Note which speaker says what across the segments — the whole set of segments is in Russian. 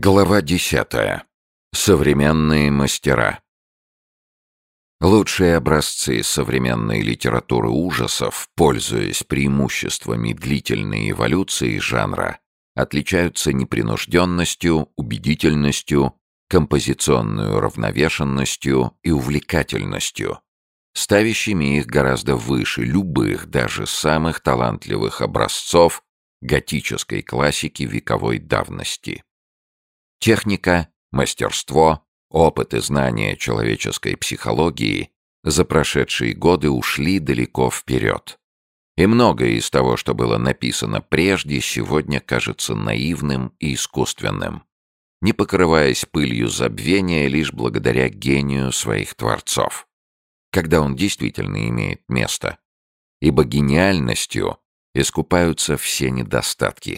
Speaker 1: Глава 10. Современные мастера. Лучшие образцы современной литературы ужасов, пользуясь преимуществами длительной эволюции жанра, отличаются непринужденностью, убедительностью, композиционной уравновешенностью и увлекательностью, ставящими их гораздо выше любых, даже самых талантливых образцов готической классики вековой давности. Техника, мастерство, опыт и знания человеческой психологии за прошедшие годы ушли далеко вперед. И многое из того, что было написано прежде, сегодня кажется наивным и искусственным, не покрываясь пылью забвения лишь благодаря гению своих творцов, когда он действительно имеет место, ибо гениальностью искупаются все недостатки.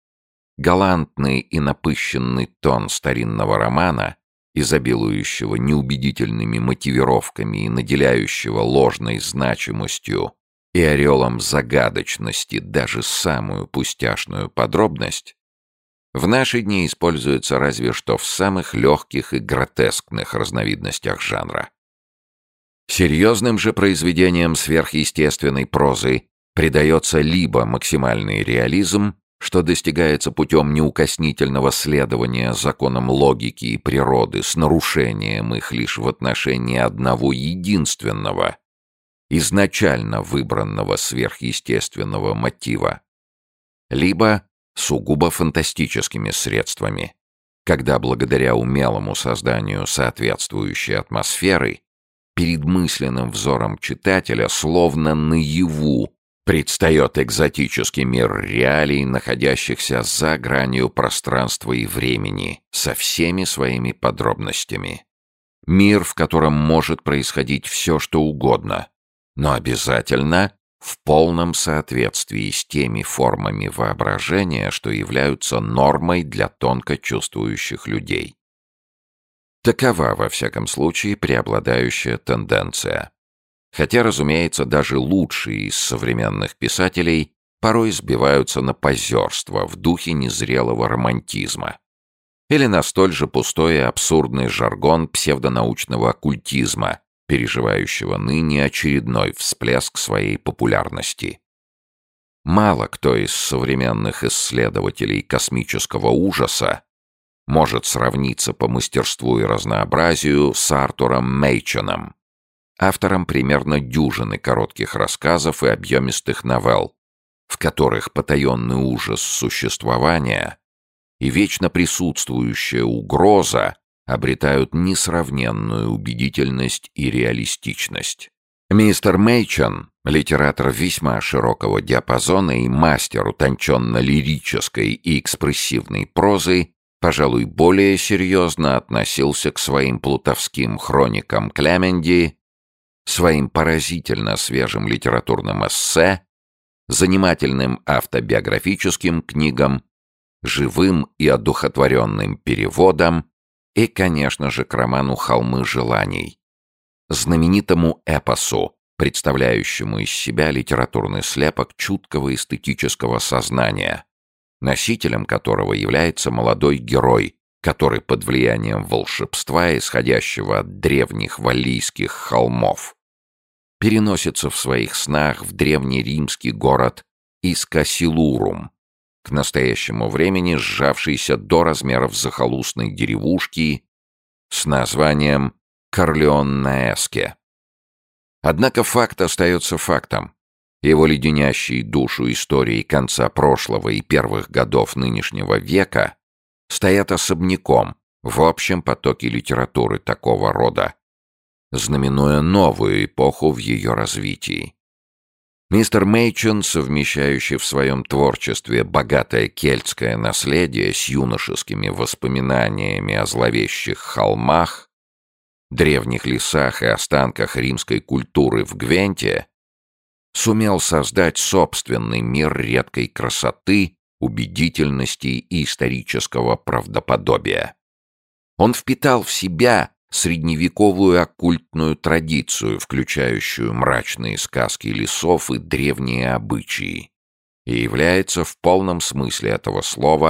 Speaker 1: Галантный и напыщенный тон старинного романа, изобилующего неубедительными мотивировками и наделяющего ложной значимостью и орелом загадочности даже самую пустяшную подробность, в наши дни используется разве что в самых легких и гротескных разновидностях жанра. Серьезным же произведениям сверхъестественной прозы придается либо максимальный реализм, что достигается путем неукоснительного следования законам логики и природы с нарушением их лишь в отношении одного единственного, изначально выбранного сверхъестественного мотива, либо сугубо фантастическими средствами, когда благодаря умелому созданию соответствующей атмосферы перед мысленным взором читателя словно наяву предстает экзотический мир реалий, находящихся за гранью пространства и времени, со всеми своими подробностями. Мир, в котором может происходить все, что угодно, но обязательно в полном соответствии с теми формами воображения, что являются нормой для тонко чувствующих людей. Такова, во всяком случае, преобладающая тенденция. Хотя, разумеется, даже лучшие из современных писателей порой сбиваются на позерство в духе незрелого романтизма или на столь же пустой и абсурдный жаргон псевдонаучного оккультизма, переживающего ныне очередной всплеск своей популярности. Мало кто из современных исследователей космического ужаса может сравниться по мастерству и разнообразию с Артуром Мейчоном, автором примерно дюжины коротких рассказов и объемистых новелл, в которых потаенный ужас существования и вечно присутствующая угроза обретают несравненную убедительность и реалистичность. Мистер Мейчон, литератор весьма широкого диапазона и мастер утонченно-лирической и экспрессивной прозы, пожалуй, более серьезно относился к своим плутовским хроникам Клеменди, своим поразительно свежим литературным эссе, занимательным автобиографическим книгам, живым и одухотворенным переводам и, конечно же, к роману «Холмы желаний», знаменитому эпосу, представляющему из себя литературный слепок чуткого эстетического сознания, носителем которого является молодой герой, который под влиянием волшебства, исходящего от древних валлийских холмов, переносится в своих снах в древнеримский город Искасилурум, к настоящему времени сжавшийся до размеров захолустной деревушки с названием Корлеон-на-Эске. Однако факт остается фактом. Его леденящие душу истории конца прошлого и первых годов нынешнего века стоят особняком в общем потоке литературы такого рода, знаменуя новую эпоху в ее развитии. Мистер Мейчон, совмещающий в своем творчестве богатое кельтское наследие с юношескими воспоминаниями о зловещих холмах, древних лесах и останках римской культуры в Гвенте, сумел создать собственный мир редкой красоты, убедительности и исторического правдоподобия. Он впитал в себя средневековую оккультную традицию, включающую мрачные сказки лесов и древние обычаи, и является в полном смысле этого слова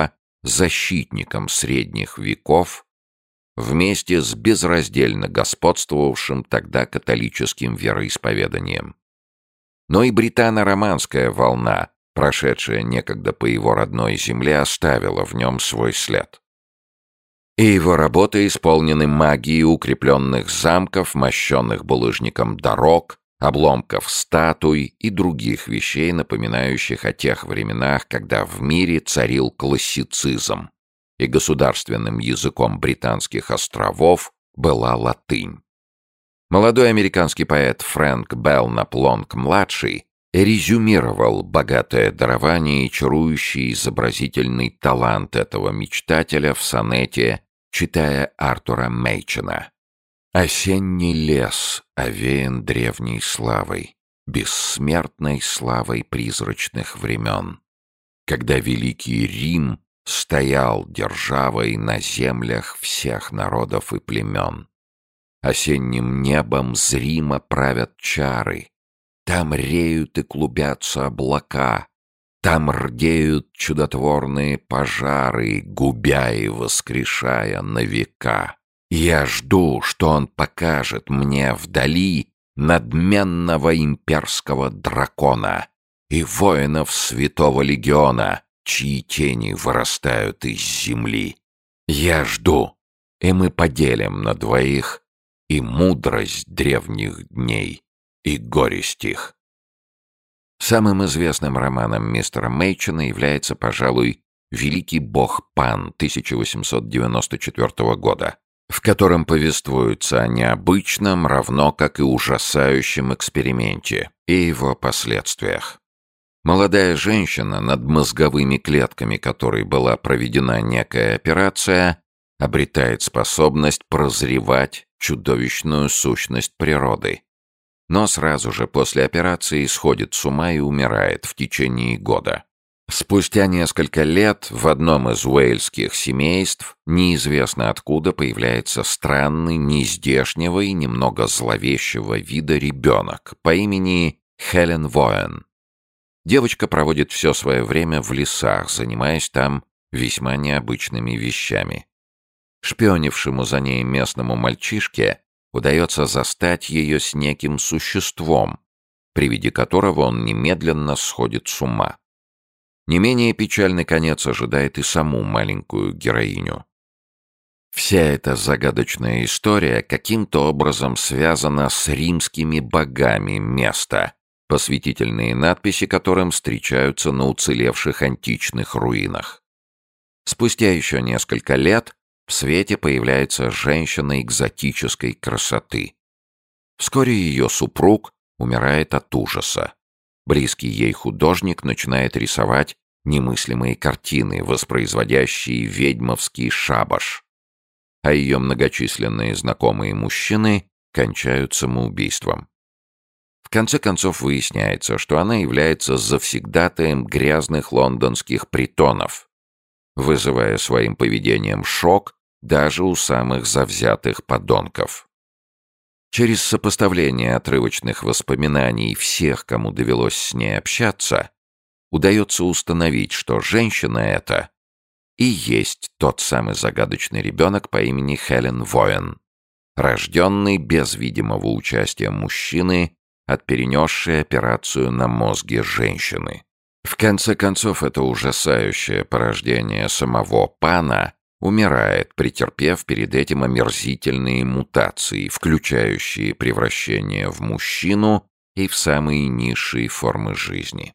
Speaker 1: защитником средних веков, вместе с безраздельно господствовавшим тогда католическим вероисповеданием. Но и британо-романская волна, прошедшая некогда по его родной земле, оставила в нем свой след. И его работы исполнены магией укрепленных замков, мощенных булыжником дорог, обломков статуй и других вещей, напоминающих о тех временах, когда в мире царил классицизм, и государственным языком британских островов была латынь. Молодой американский поэт Фрэнк Белкнап Лонг-младший резюмировал богатое дарование и чарующий изобразительный талант этого мечтателя в сонете, читая Артура Мейчена. «Осенний лес овеян древней славой, бессмертной славой призрачных времен, когда великий Рим стоял державой на землях всех народов и племен. Осенним небом зримо правят чары, там реют и клубятся облака, там рдеют чудотворные пожары, губя и воскрешая на века. Я жду, что он покажет мне вдали надменного имперского дракона и воинов святого легиона, чьи тени вырастают из земли. Я жду, и мы поделим на двоих и мудрость древних дней, и горесть их». Самым известным романом мистера Мейчена является, пожалуй, «Великий бог Пан» 1894 года, в котором повествуется о необычном, равно как и ужасающем эксперименте и его последствиях. Молодая женщина, над мозговыми клетками которой была проведена некая операция, обретает способность прозревать чудовищную сущность природы. Но сразу же после операции сходит с ума и умирает в течение года. Спустя несколько лет в одном из уэльских семейств неизвестно откуда появляется странный, нездешнего и немного зловещего вида ребенок по имени Хелен Воэн. Девочка проводит все свое время в лесах, занимаясь там весьма необычными вещами. Шпионившему за ней местному мальчишке удается застать ее с неким существом, при виде которого он немедленно сходит с ума. Не менее печальный конец ожидает и саму маленькую героиню. Вся эта загадочная история каким-то образом связана с римскими богами места, посвятительные надписи которым встречаются на уцелевших античных руинах. Спустя еще несколько лет в свете появляется женщина экзотической красоты. Вскоре ее супруг умирает от ужаса. Близкий ей художник начинает рисовать немыслимые картины, воспроизводящие ведьмовский шабаш, а ее многочисленные знакомые мужчины кончают самоубийством. В конце концов выясняется, что она является завсегдатаем грязных лондонских притонов, вызывая своим поведением шок даже у самых завзятых подонков. Через сопоставление отрывочных воспоминаний всех, кому довелось с ней общаться, удается установить, что женщина эта и есть тот самый загадочный ребенок по имени Хелен Воэн, рожденный без видимого участия мужчины от перенесшей операцию на мозге женщины. В конце концов, это ужасающее порождение самого Пана умирает, претерпев перед этим омерзительные мутации, включающие превращение в мужчину и в самые низшие формы жизни.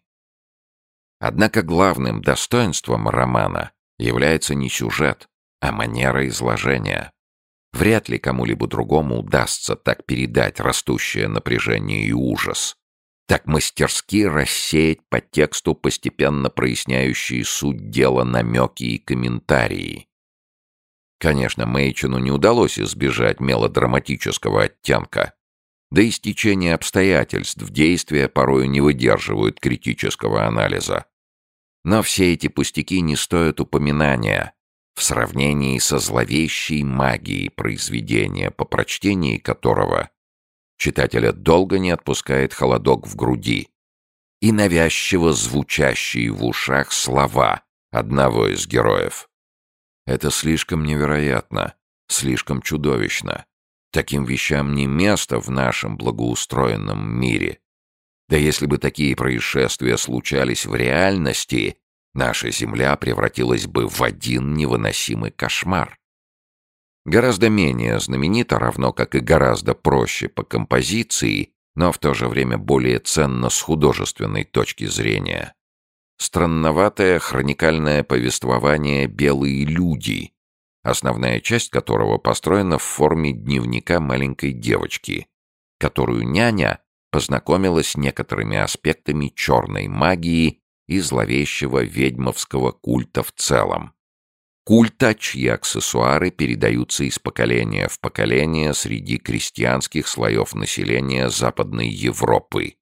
Speaker 1: Однако главным достоинством романа является не сюжет, а манера изложения. Вряд ли кому-либо другому удастся так передать растущее напряжение и ужас, так мастерски рассеять по тексту постепенно проясняющие суть дела намеки и комментарии. Конечно, Мейчену не удалось избежать мелодраматического оттенка, да и стечение обстоятельств действия порою не выдерживают критического анализа. Но все эти пустяки не стоят упоминания в сравнении со зловещей магией произведения, по прочтении которого читателя долго не отпускает холодок в груди и навязчиво звучащие в ушах слова одного из героев. Это слишком невероятно, слишком чудовищно. Таким вещам не место в нашем благоустроенном мире. Да если бы такие происшествия случались в реальности, наша Земля превратилась бы в один невыносимый кошмар. Гораздо менее знаменито, равно как и гораздо проще по композиции, но в то же время более ценно с художественной точки зрения. Странноватое хроникальное повествование «Белые люди», основная часть которого построена в форме дневника маленькой девочки, которую няня познакомилась с некоторыми аспектами черной магии и зловещего ведьмовского культа в целом. Культа, чьи аксессуары передаются из поколения в поколение среди крестьянских слоев населения Западной Европы,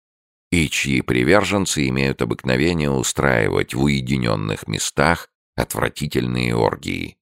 Speaker 1: и чьи приверженцы имеют обыкновение устраивать в уединенных местах отвратительные оргии.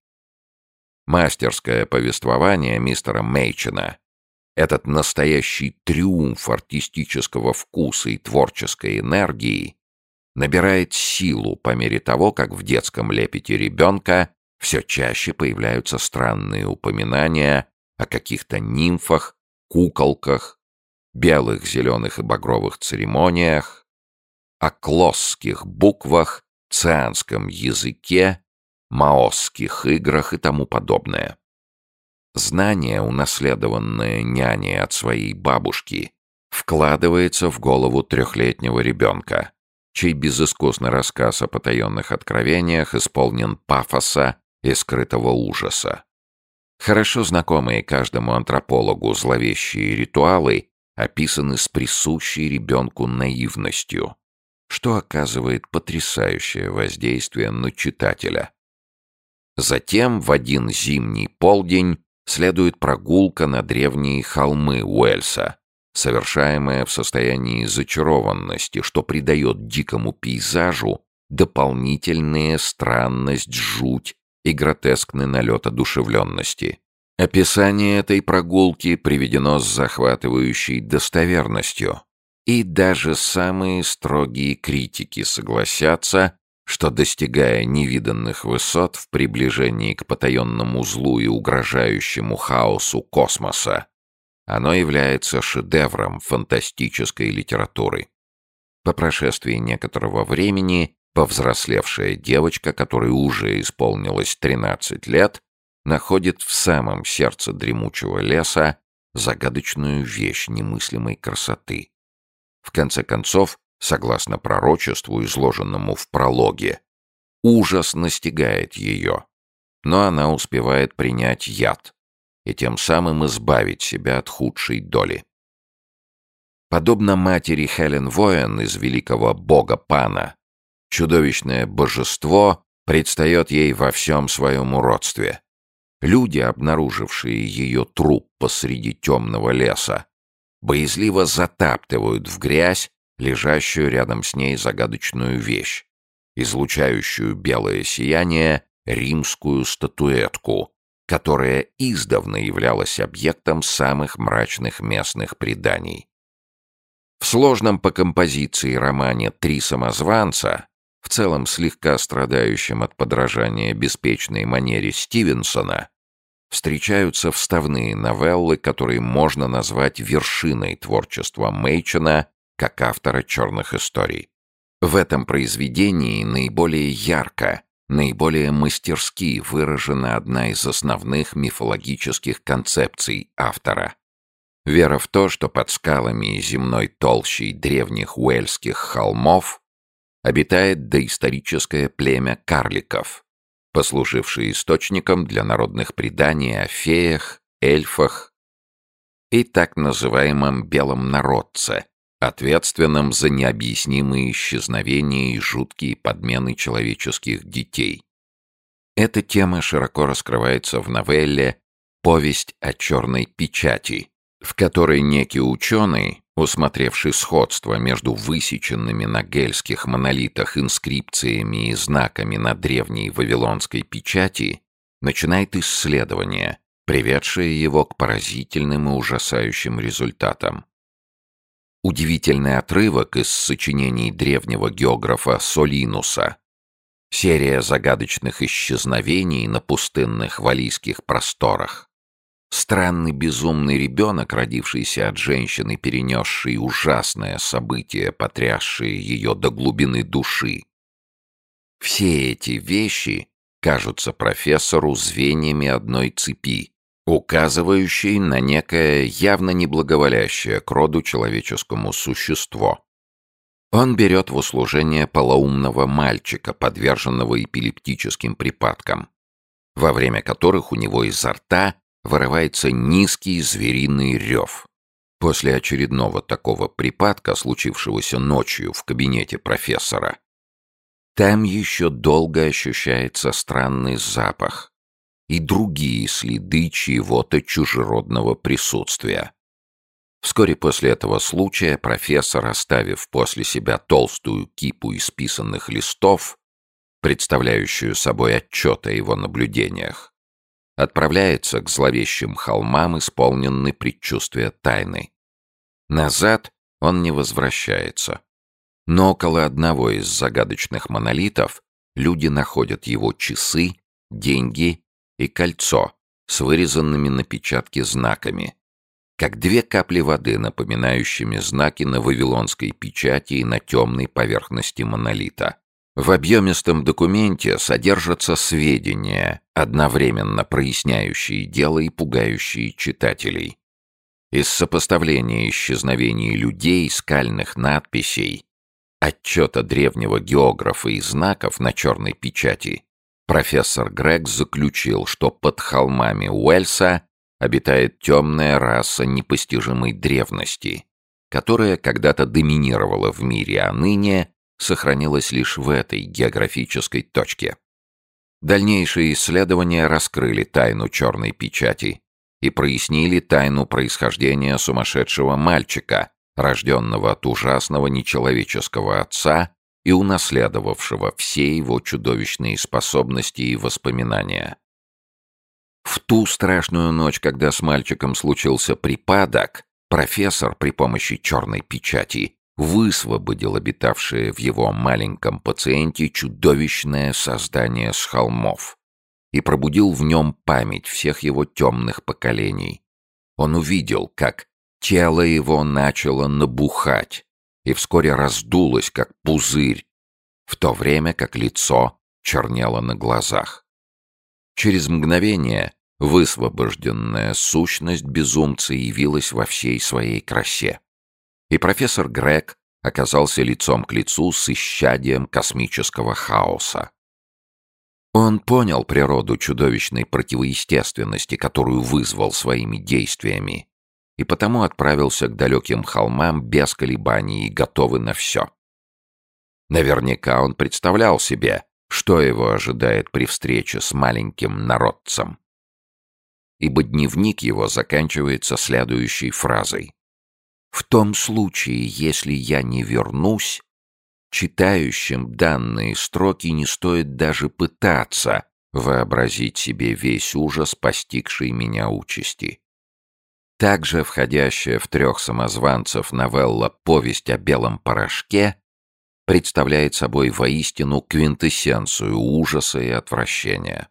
Speaker 1: Мастерское повествование мистера Мейчена, этот настоящий триумф артистического вкуса и творческой энергии, набирает силу по мере того, как в детском лепете ребенка все чаще появляются странные упоминания о каких-то нимфах, куколках, белых, зеленых и багровых церемониях, о клосских буквах, цианском языке, маосских играх и тому подобное. Знание, унаследованное няней от своей бабушки, вкладывается в голову трехлетнего ребенка, чей безыскусный рассказ о потаенных откровениях исполнен пафоса и скрытого ужаса. Хорошо знакомые каждому антропологу зловещие ритуалы описаны с присущей ребенку наивностью, что оказывает потрясающее воздействие на читателя. Затем в один зимний полдень следует прогулка на древние холмы Уэльса, совершаемая в состоянии зачарованности, что придает дикому пейзажу дополнительная странность, жуть и гротескный налет одушевленности. Описание этой прогулки приведено с захватывающей достоверностью, и даже самые строгие критики согласятся, что, достигая невиданных высот в приближении к потаенному злу и угрожающему хаосу космоса, оно является шедевром фантастической литературы. По прошествии некоторого времени повзрослевшая девочка, которой уже исполнилось 13 лет, находит в самом сердце дремучего леса загадочную вещь немыслимой красоты. В конце концов, согласно пророчеству, изложенному в прологе, ужас настигает ее, но она успевает принять яд и тем самым избавить себя от худшей доли. Подобно матери Хелен Воен из великого бога Пана, чудовищное божество предстает ей во всем своем уродстве. Люди, обнаружившие ее труп посреди темного леса, боязливо затаптывают в грязь лежащую рядом с ней загадочную вещь, излучающую белое сияние римскую статуэтку, которая издавна являлась объектом самых мрачных местных преданий. В сложном по композиции романе «Три самозванца», в целом слегка страдающем от подражания беспечной манере Стивенсона, встречаются вставные новеллы, которые можно назвать вершиной творчества Мейчена как автора черных историй. В этом произведении наиболее ярко, наиболее мастерски выражена одна из основных мифологических концепций автора. Вера в то, что под скалами и земной толщей древних уэльских холмов обитает доисторическое племя карликов, послужившее источником для народных преданий о феях, эльфах и так называемом белом народце, ответственном за необъяснимые исчезновения и жуткие подмены человеческих детей. Эта тема широко раскрывается в новелле «Повесть о черной печати», в которой некий ученый, усмотревший сходство между высеченными на гельских монолитах инскрипциями и знаками на древней вавилонской печати, начинает исследование, приведшее его к поразительным и ужасающим результатам. Удивительный отрывок из сочинений древнего географа Солинуса Серия загадочных исчезновений на пустынных валлийских просторах. Странный безумный ребенок, родившийся от женщины, перенесшей ужасное событие, потрясшее ее до глубины души. Все эти вещи кажутся профессору звеньями одной цепи, указывающей на некое явно неблаговолящее к роду человеческому существо. Он берет в услужение полоумного мальчика, подверженного эпилептическим припадкам, во время которых у него изо рта вырывается низкий звериный рев. После очередного такого припадка, случившегося ночью в кабинете профессора, там еще долго ощущается странный запах и другие следы чьего-то чужеродного присутствия. Вскоре после этого случая профессор, оставив после себя толстую кипу исписанных листов, представляющую собой отчет о его наблюдениях, отправляется к зловещим холмам, исполненный предчувствия тайны. Назад он не возвращается. Но около одного из загадочных монолитов люди находят его часы, деньги и кольцо с вырезанными на печатке знаками, как две капли воды, напоминающими знаки на вавилонской печати и на темной поверхности монолита. В объемистом документе содержатся сведения, одновременно проясняющие дело и пугающие читателей. Из сопоставления исчезновений людей, скальных надписей, отчета древнего географа и знаков на черной печати, профессор Грег заключил, что под холмами Уэльса обитает темная раса непостижимой древности, которая когда-то доминировала в мире, а ныне сохранилась лишь в этой географической точке. Дальнейшие исследования раскрыли тайну черной печати и прояснили тайну происхождения сумасшедшего мальчика, рожденного от ужасного нечеловеческого отца и унаследовавшего все его чудовищные способности и воспоминания. В ту страшную ночь, когда с мальчиком случился припадок, профессор при помощи черной печати высвободил обитавшее в его маленьком пациенте чудовищное создание с холмов и пробудил в нем память всех его темных поколений. Он увидел, как тело его начало набухать и вскоре раздулось, как пузырь, в то время как лицо чернело на глазах. Через мгновение высвобожденная сущность безумца явилась во всей своей красе. И профессор Грег оказался лицом к лицу с исчадием космического хаоса. Он понял природу чудовищной противоестественности, которую вызвал своими действиями, и потому отправился к далеким холмам без колебаний и готовый на все. Наверняка он представлял себе, что его ожидает при встрече с маленьким народцем. Ибо дневник его заканчивается следующей фразой: «В том случае, если я не вернусь, читающим данные строки не стоит даже пытаться вообразить себе весь ужас постигшей меня участи». Также входящая в «Трех самозванцев» новелла «Повесть о белом порошке» представляет собой воистину квинтэссенцию ужаса и отвращения.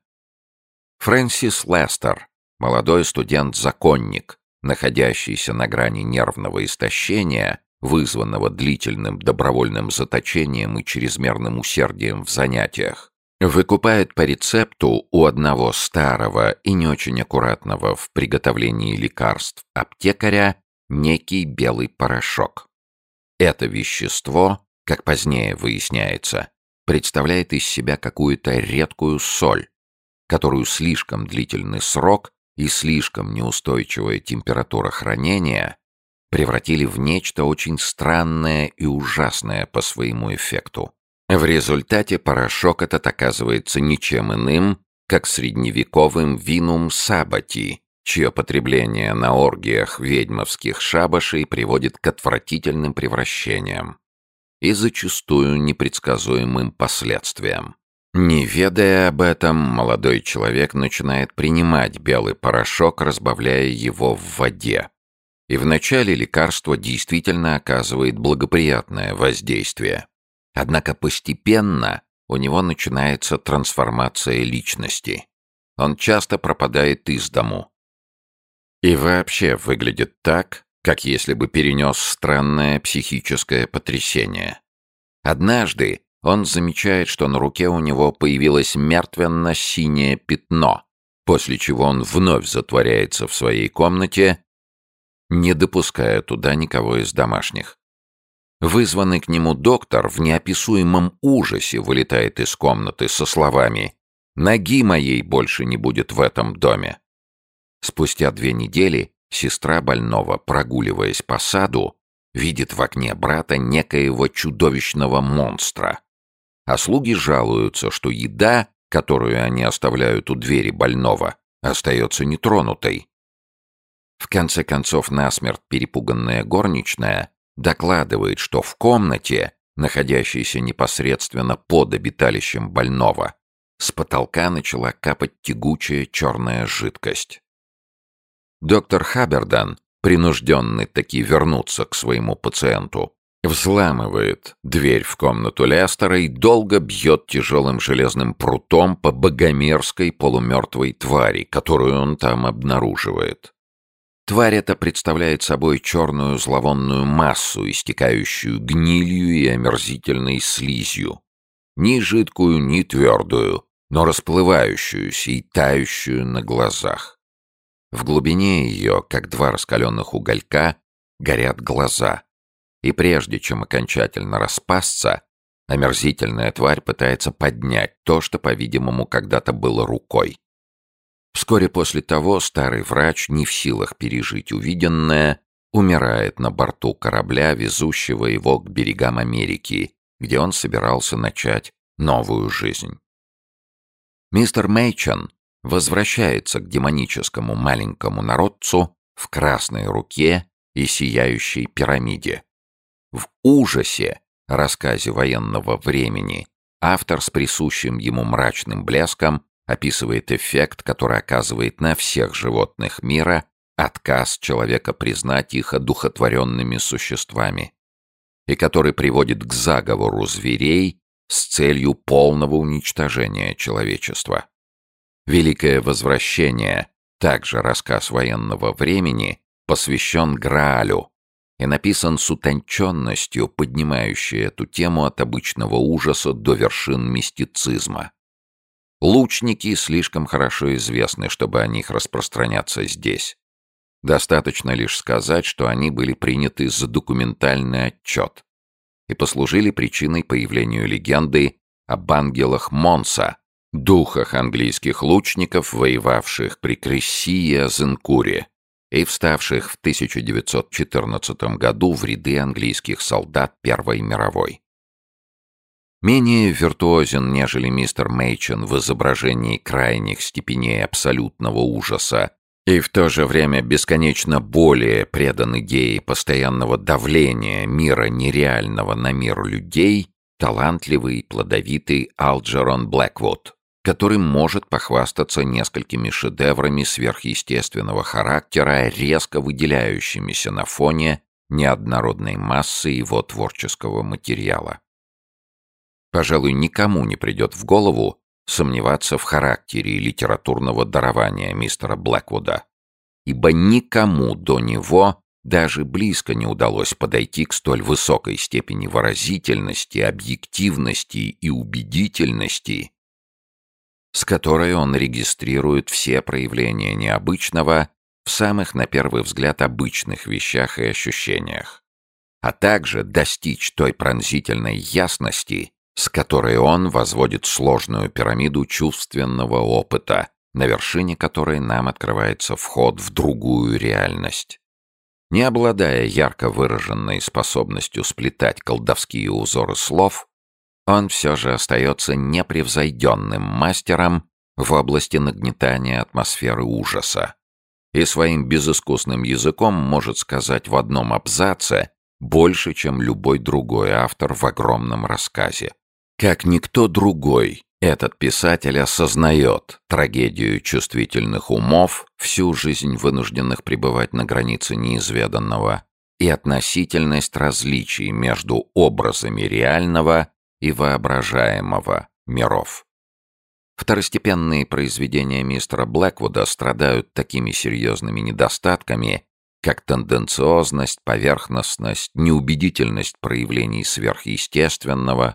Speaker 1: Фрэнсис Лестер, молодой студент-законник, находящийся на грани нервного истощения, вызванного длительным добровольным заточением и чрезмерным усердием в занятиях, выкупает по рецепту у одного старого и не очень аккуратного в приготовлении лекарств аптекаря некий белый порошок. Это вещество, как позднее выясняется, представляет из себя какую-то редкую соль, которую слишком длительный срок и слишком неустойчивая температура хранения превратили в нечто очень странное и ужасное по своему эффекту. В результате порошок этот оказывается ничем иным, как средневековым винум сабати, чье потребление на оргиях ведьмовских шабашей приводит к отвратительным превращениям и зачастую непредсказуемым последствиям. Не ведая об этом, молодой человек начинает принимать белый порошок, разбавляя его в воде. И вначале лекарство действительно оказывает благоприятное воздействие. Однако постепенно у него начинается трансформация личности. Он часто пропадает из дому. И вообще выглядит так, как если бы перенес странное психическое потрясение. Однажды он замечает, что на руке у него появилось мертвенно-синее пятно, после чего он вновь затворяется в своей комнате, не допуская туда никого из домашних. Вызванный к нему доктор в неописуемом ужасе вылетает из комнаты со словами «Ноги моей больше не будет в этом доме». Спустя 2 недели сестра больного, прогуливаясь по саду, видит в окне брата некоего чудовищного монстра. А слуги жалуются, что еда, которую они оставляют у двери больного, остается нетронутой. В конце концов, насмерть перепуганная горничная докладывает, что в комнате, находящейся непосредственно под обиталищем больного, с потолка начала капать тягучая черная жидкость. Доктор Хабердан, принужденный таки вернуться к своему пациенту, взламывает дверь в комнату Лестера и долго бьет тяжелым железным прутом по богомерзкой полумертвой твари, которую он там обнаруживает. Тварь эта представляет собой черную зловонную массу, истекающую гнилью и омерзительной слизью. Ни жидкую, ни твердую, но расплывающуюся и тающую на глазах. В глубине ее, как 2 раскаленных уголька, горят глаза. И прежде чем окончательно распасться, омерзительная тварь пытается поднять то, что, по-видимому, когда-то было рукой. Вскоре после того старый врач, не в силах пережить увиденное, умирает на борту корабля, везущего его к берегам Америки, где он собирался начать новую жизнь. Мистер Мэйчон возвращается к демоническому маленькому народцу в красной руке и сияющей пирамиде. В ужасе, рассказе военного времени, автор с присущим ему мрачным блеском описывает эффект, который оказывает на всех животных мира отказ человека признать их одухотворенными существами, и который приводит к заговору зверей с целью полного уничтожения человечества. «Великое возвращение», также рассказ военного времени, посвящен Граалю и написан с утонченностью, поднимающей эту тему от обычного ужаса до вершин мистицизма. Лучники слишком хорошо известны, чтобы о них распространяться здесь. Достаточно лишь сказать, что они были приняты за документальный отчет и послужили причиной появлению легенды об ангелах Монса, духах английских лучников, воевавших при Крессии и Азенкуре и вставших в 1914 году в ряды английских солдат Первой мировой. Менее виртуозен, нежели мистер Мэйчон в изображении крайних степеней абсолютного ужаса, и в то же время бесконечно более предан идее постоянного давления мира нереального на мир людей, талантливый и плодовитый Алджерон Блэквуд, который может похвастаться несколькими шедеврами сверхъестественного характера, резко выделяющимися на фоне неоднородной массы его творческого материала. Пожалуй, никому не придет в голову сомневаться в характере литературного дарования мистера Блэквуда, ибо никому до него даже близко не удалось подойти к столь высокой степени выразительности, объективности и убедительности, с которой он регистрирует все проявления необычного в самых, на первый взгляд, обычных вещах и ощущениях, а также достичь той пронзительной ясности, с которой он возводит сложную пирамиду чувственного опыта, на вершине которой нам открывается вход в другую реальность. Не обладая ярко выраженной способностью сплетать колдовские узоры слов, он все же остается непревзойденным мастером в области нагнетания атмосферы ужаса и своим безыскусным языком может сказать в одном абзаце больше, чем любой другой автор в огромном рассказе. Как никто другой, этот писатель осознает трагедию чувствительных умов, всю жизнь вынужденных пребывать на границе неизведанного, и относительность различий между образами реального и воображаемого, миров. Второстепенные произведения мистера Блэквуда страдают такими серьезными недостатками, как тенденциозность, поверхностность, неубедительность проявлений сверхъестественного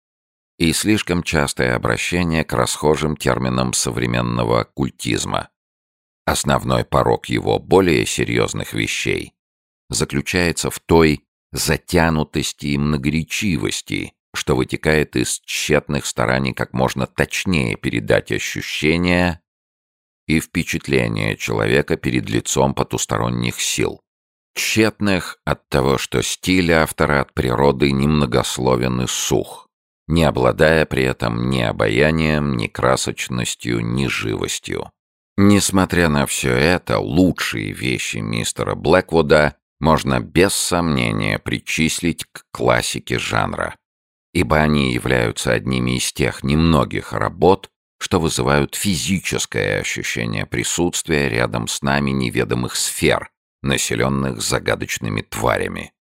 Speaker 1: и слишком частое обращение к расхожим терминам современного оккультизма. Основной порок его более серьезных вещей заключается в той затянутости и многоречивости, что вытекает из тщетных стараний как можно точнее передать ощущения и впечатления человека перед лицом потусторонних сил. Тщетных от того, что стиль автора от природы немногословен и сух, не обладая при этом ни обаянием, ни красочностью, ни живостью. Несмотря на все это, лучшие вещи мистера Блэквуда можно без сомнения причислить к классике жанра, ибо они являются одними из тех немногих работ, что вызывают физическое ощущение присутствия рядом с нами неведомых сфер, населенных загадочными тварями.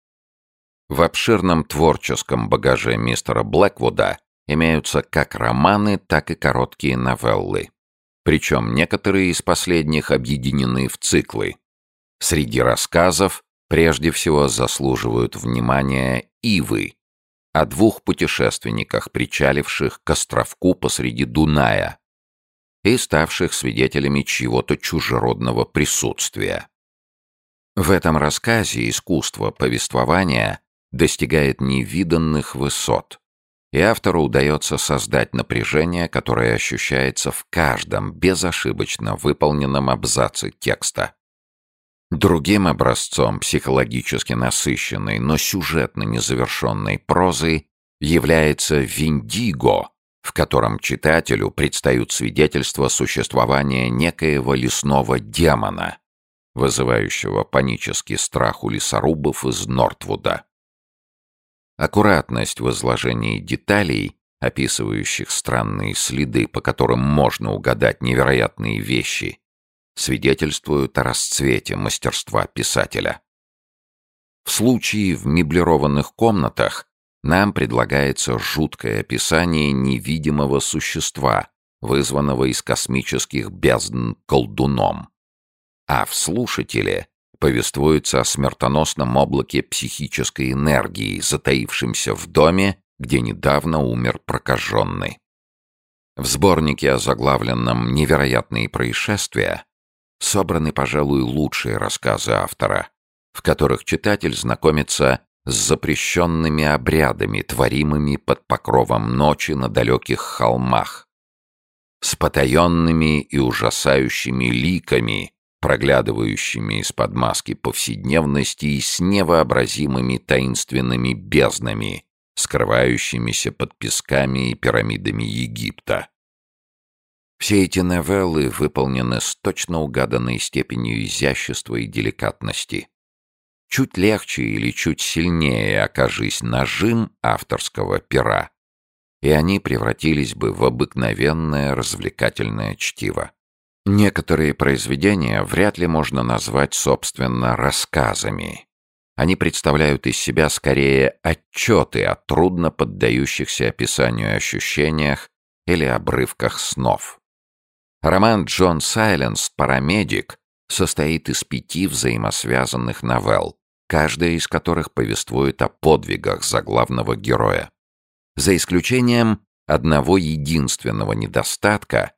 Speaker 1: В обширном творческом багаже мистера Блэквуда имеются как романы, так и короткие новеллы. Причем некоторые из последних объединены в циклы. Среди рассказов прежде всего заслуживают внимания «Ивы», о двух путешественниках, причаливших к островку посреди Дуная и ставших свидетелями чьего-то чужеродного присутствия. В этом рассказе искусство повествования достигает невиданных высот, и автору удается создать напряжение, которое ощущается в каждом безошибочно выполненном абзаце текста. Другим образцом психологически насыщенной, но сюжетно незавершенной прозы является «Виндиго», в котором читателю предстают свидетельства существования некоего лесного демона, вызывающего панический страх у лесорубов из Нортвуда. Аккуратность в изложении деталей, описывающих странные следы, по которым можно угадать невероятные вещи, свидетельствуют о расцвете мастерства писателя. В случае в меблированных комнатах нам предлагается жуткое описание невидимого существа, вызванного из космических бездн колдуном. А в «Слушателе» повествуется о смертоносном облаке психической энергии, затаившемся в доме, где недавно умер прокаженный. В сборнике, озаглавленном «Невероятные происшествия», собраны, пожалуй, лучшие рассказы автора, в которых читатель знакомится с запрещенными обрядами, творимыми под покровом ночи на далеких холмах, с потаенными и ужасающими ликами, проглядывающими из-под маски повседневности и с невообразимыми таинственными безднами, скрывающимися под песками и пирамидами Египта. Все эти новеллы выполнены с точно угаданной степенью изящества и деликатности. Чуть легче или чуть сильнее окажись нажим авторского пера, и они превратились бы в обыкновенное развлекательное чтиво. Некоторые произведения вряд ли можно назвать, собственно, рассказами. Они представляют из себя скорее отчеты о трудно поддающихся описанию ощущениях или обрывках снов. Роман «Джон Сайленс. Парамедик» состоит из 5 взаимосвязанных новелл, каждая из которых повествует о подвигах заглавного героя. За исключением одного единственного недостатка,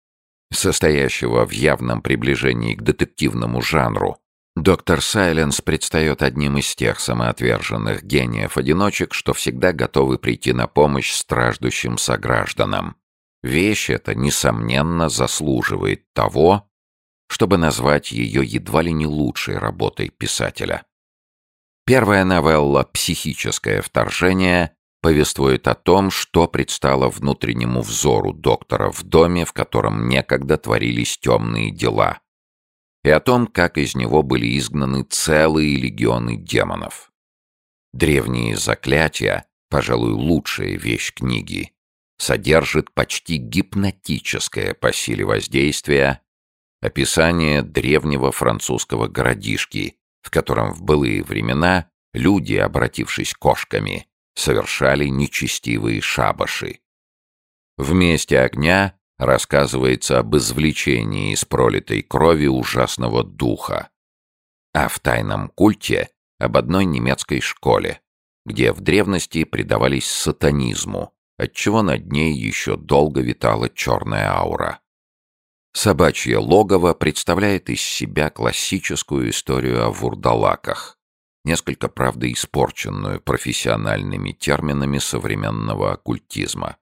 Speaker 1: состоящего в явном приближении к детективному жанру, доктор Сайленс предстает одним из тех самоотверженных гениев-одиночек, что всегда готовы прийти на помощь страждущим согражданам. Вещь эта, несомненно, заслуживает того, чтобы назвать ее едва ли не лучшей работой писателя. Первая новелла «Психическое вторжение» повествует о том, что предстало внутреннему взору доктора в доме, в котором некогда творились темные дела, и о том, как из него были изгнаны целые легионы демонов. Древние заклятия, пожалуй, лучшая вещь книги, содержит почти гипнотическое по силе воздействия описание древнего французского городишки, в котором в былые времена люди, обратившись кошками, совершали нечестивые шабаши. В «Месте огня» рассказывается об извлечении из пролитой крови ужасного духа, а в «Тайном культе» об одной немецкой школе, где в древности предавались сатанизму, отчего над ней еще долго витала черная аура. «Собачье логово» представляет из себя классическую историю о вурдалаках, несколько, правда, испорченную профессиональными терминами современного оккультизма.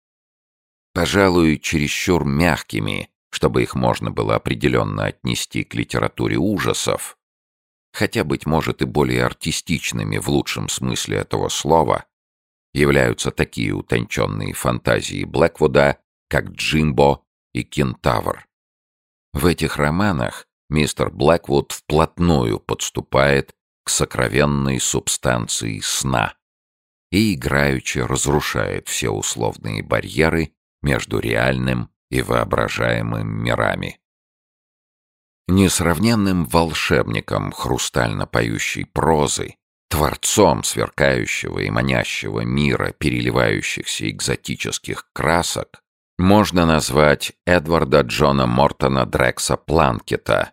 Speaker 1: Пожалуй, чересчур мягкими, чтобы их можно было определенно отнести к литературе ужасов, хотя, быть может, и более артистичными в лучшем смысле этого слова, являются такие утонченные фантазии Блэквуда, как «Джимбо» и «Кентавр». В этих романах мистер Блэквуд вплотную подступает к сокровенной субстанции сна и играючи разрушает все условные барьеры между реальным и воображаемым мирами. Несравненным волшебником хрустально поющей прозы, творцом сверкающего и манящего мира, переливающихся экзотических красок, можно назвать Эдварда Джона Мортона Дрекса Планкета,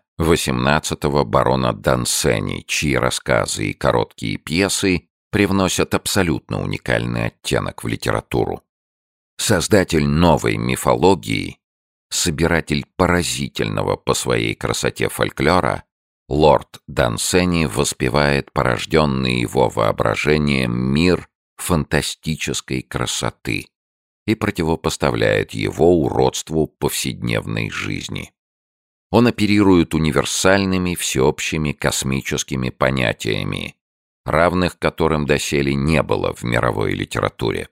Speaker 1: 18-го барона Дансени, чьи рассказы и короткие пьесы привносят абсолютно уникальный оттенок в литературу. Создатель новой мифологии, собиратель поразительного по своей красоте фольклора, лорд Дансени воспевает порожденный его воображением мир фантастической красоты и противопоставляет его уродству повседневной жизни. Он оперирует универсальными всеобщими космическими понятиями, равных которым доселе не было в мировой литературе.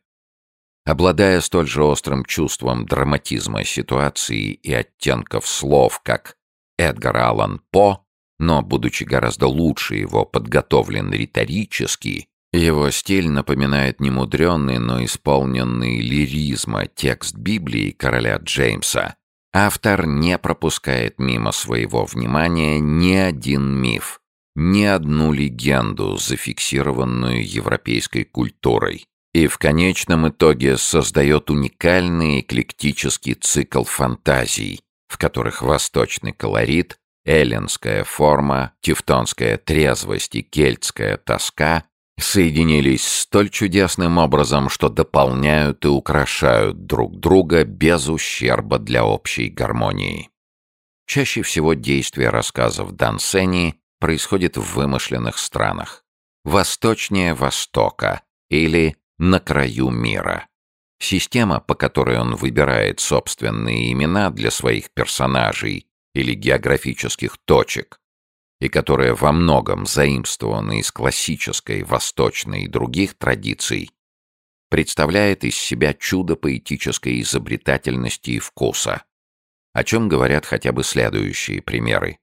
Speaker 1: Обладая столь же острым чувством драматизма ситуации и оттенков слов, как Эдгар Аллан По, но, будучи гораздо лучше его подготовлен риторически, его стиль напоминает немудренный, но исполненный лиризма текст Библии короля Джеймса. Автор не пропускает мимо своего внимания ни один миф, ни одну легенду, зафиксированную европейской культурой, и в конечном итоге создает уникальный эклектический цикл фантазий, в которых восточный колорит, эллинская форма, тевтонская трезвость и кельтская тоска соединились столь чудесным образом, что дополняют и украшают друг друга без ущерба для общей гармонии. Чаще всего действие рассказов Дансени происходит в вымышленных странах, восточнее Востока или на краю мира. Система, по которой он выбирает собственные имена для своих персонажей или географических точек, и которая во многом заимствована из классической, восточной и других традиций, представляет из себя чудо поэтической изобретательности и вкуса, о чем говорят хотя бы следующие примеры.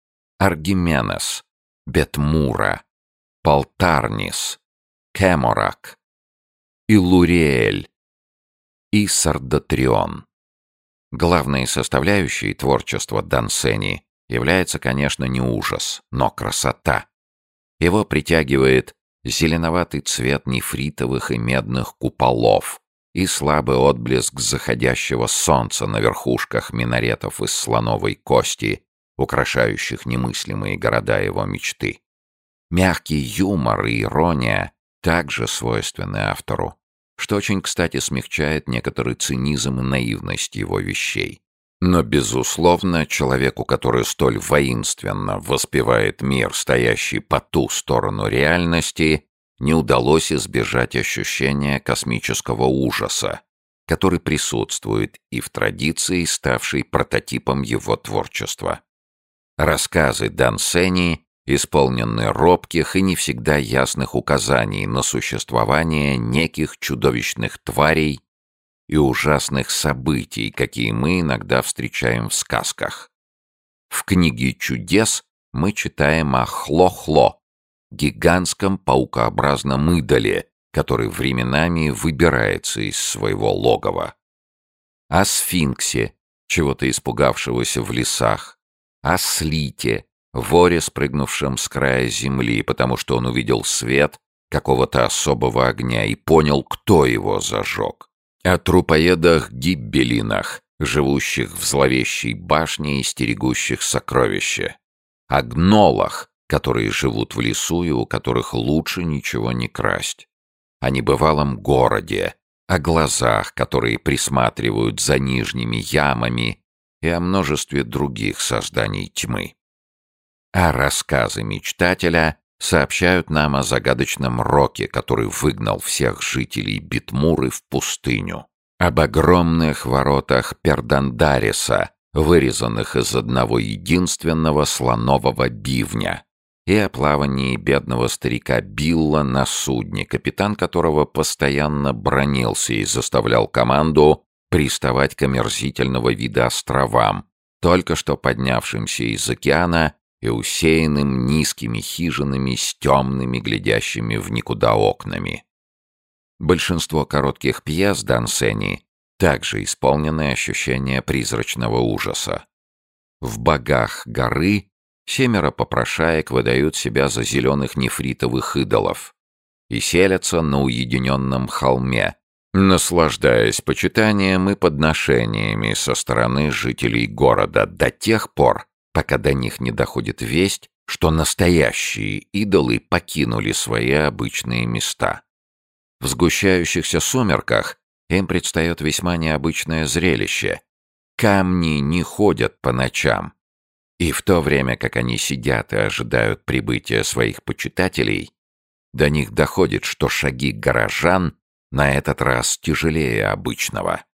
Speaker 1: Аргименес, Бетмура, Полтарнис, Кеморак, Илуриэль и Сардатрион. Главной составляющей творчества Дансени является, конечно, не ужас, но красота. Его притягивает зеленоватый цвет нефритовых и медных куполов и слабый отблеск заходящего солнца на верхушках минаретов из слоновой кости, украшающих немыслимые города его мечты. Мягкий юмор и ирония также свойственны автору, что очень кстати смягчает некоторый цинизм и наивность его вещей. Но, безусловно, человеку, который столь воинственно воспевает мир, стоящий по ту сторону реальности, не удалось избежать ощущения космического ужаса, который присутствует и в традиции, ставшей прототипом его творчества. Рассказы Дансени исполнены робких и не всегда ясных указаний на существование неких чудовищных тварей и ужасных событий, какие мы иногда встречаем в сказках. В «Книге чудес» мы читаем о Хло-Хло, гигантском паукообразном идоле, который временами выбирается из своего логова, о Сфинксе, чего-то испугавшегося в лесах, о Слите, воре, спрыгнувшем с края земли, потому что он увидел свет какого-то особого огня и понял, кто его зажег. о трупоедах-гиббелинах, живущих в зловещей башне и стерегущих сокровища, о гнолах, которые живут в лесу и у которых лучше ничего не красть, о небывалом городе, о глазах, которые присматривают за нижними ямами, и о множестве других созданий тьмы. А рассказы мечтателя сообщают нам о загадочном роке, который выгнал всех жителей Битмуры в пустыню, об огромных воротах Пердандариса, вырезанных из одного единственного слонового бивня, и о плавании бедного старика Билла на судне, капитан которого постоянно бранился и заставлял команду приставать к омерзительного вида островам, только что поднявшимся из океана и усеянным низкими хижинами с темными, глядящими в никуда окнами. Большинство коротких пьес Дансени также исполнены ощущения призрачного ужаса. В «Богах горы» 7 попрошаек выдают себя за зеленых нефритовых идолов и селятся на уединенном холме, наслаждаясь почитанием и подношениями со стороны жителей города до тех пор, пока до них не доходит весть, что настоящие идолы покинули свои обычные места. В сгущающихся сумерках им предстает весьма необычное зрелище. Камни не ходят по ночам. И в то время, как они сидят и ожидают прибытия своих почитателей, до них доходит, что шаги горожан на этот раз тяжелее обычного.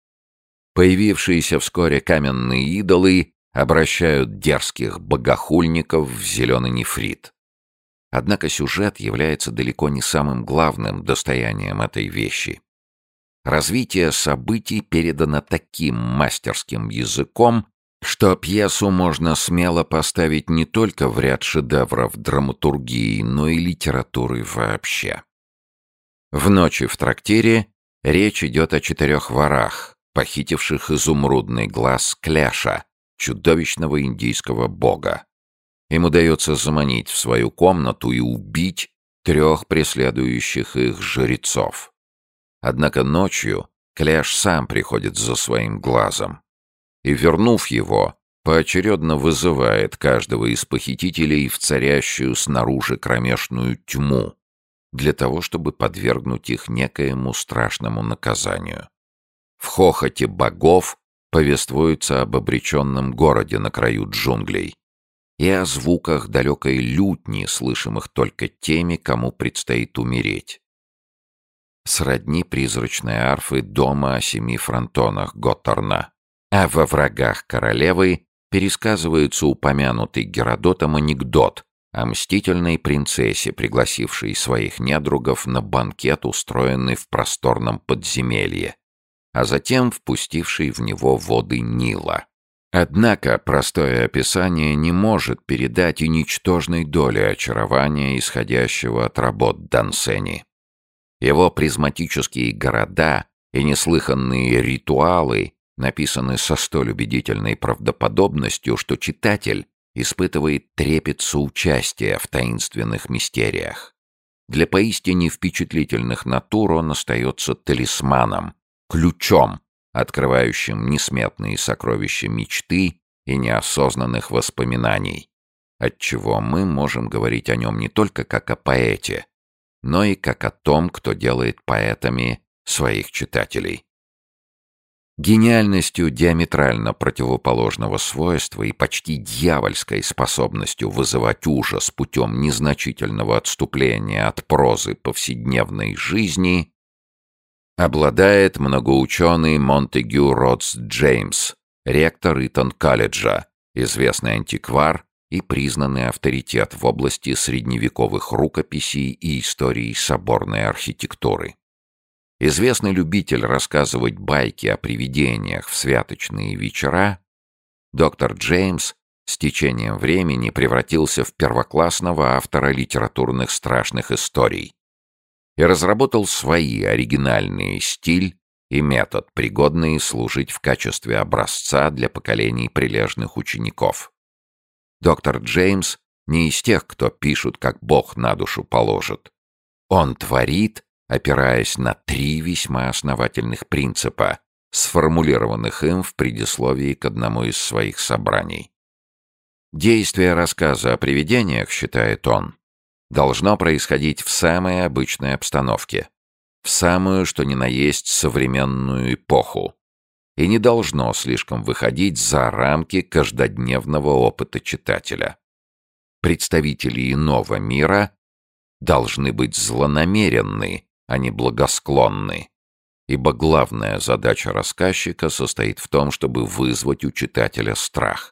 Speaker 1: Появившиеся вскоре каменные идолы обращают дерзких богохульников в зеленый нефрит. Однако сюжет является далеко не самым главным достоянием этой вещи. Развитие событий передано таким мастерским языком, что пьесу можно смело поставить не только в ряд шедевров драматургии, но и литературы вообще. В «Ночи в трактире» речь идет о 4 ворах, похитивших изумрудный глаз Кляша, чудовищного индийского бога. Им удается заманить в свою комнату и убить 3 преследующих их жрецов. Однако ночью Кляш сам приходит за своим глазом и, вернув его, поочередно вызывает каждого из похитителей в царящую снаружи кромешную тьму для того, чтобы подвергнуть их некоему страшному наказанию. В хохоте богов повествуется об обреченном городе на краю джунглей и о звуках далекой лютни, слышимых только теми, кому предстоит умереть. Сродни призрачной арфы дома о 7 фронтонах Готтерна. А во «Врагах королевы» пересказывается упомянутый Геродотом анекдот о мстительной принцессе, пригласившей своих недругов на банкет, устроенный в просторном подземелье, а затем впустившей в него воды Нила. Однако простое описание не может передать и ничтожной доли очарования, исходящего от работ Дансени. Его призматические города и неслыханные ритуалы написаны со столь убедительной правдоподобностью, что читатель испытывает трепет соучастия в таинственных мистериях. Для поистине впечатлительных натур он остается талисманом, ключом, открывающим несметные сокровища мечты и неосознанных воспоминаний, отчего мы можем говорить о нем не только как о поэте, но и как о том, кто делает поэтами своих читателей. Гениальностью диаметрально противоположного свойства и почти дьявольской способностью вызывать ужас путем незначительного отступления от прозы повседневной жизни обладает многоученый Монтегю Родс Джеймс, ректор Итон-колледжа, известный антиквар и признанный авторитет в области средневековых рукописей и истории соборной архитектуры. Известный любитель рассказывать байки о привидениях в святочные вечера, доктор Джеймс с течением времени превратился в первоклассного автора литературных страшных историй и разработал свои оригинальные стиль и метод, пригодные служить в качестве образца для поколений прилежных учеников. Доктор Джеймс не из тех, кто пишут, как Бог на душу положит. Он творит опираясь на 3 весьма основательных принципа, сформулированных им в предисловии к одному из своих собраний. Действие рассказа о привидениях, считает он, должно происходить в самой обычной обстановке, в самую, что ни на есть, современную эпоху, и не должно слишком выходить за рамки каждодневного опыта читателя. Представители иного мира должны быть злонамеренны, а не благосклонны, ибо главная задача рассказчика состоит в том, чтобы вызвать у читателя страх.